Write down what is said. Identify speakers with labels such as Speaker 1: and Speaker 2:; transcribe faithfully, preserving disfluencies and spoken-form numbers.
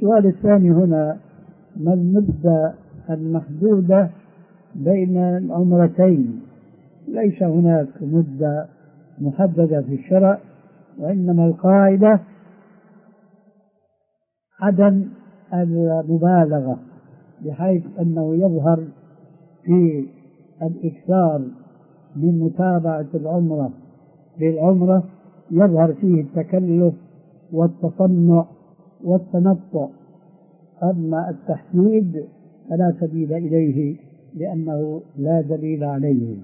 Speaker 1: السؤال الثاني هنا: ما المدة المحدودة بين العمرتين؟ ليس هناك مدة محددة في الشرع، وإنما القاعدة عدم المبالغة، بحيث أنه يظهر في الإكثار من متابعة العمرة بالعمرة يظهر فيه التكلف والتصنع والتنطع. أما التحديد فلا سبيل إليه لأنه لا دليل عليه.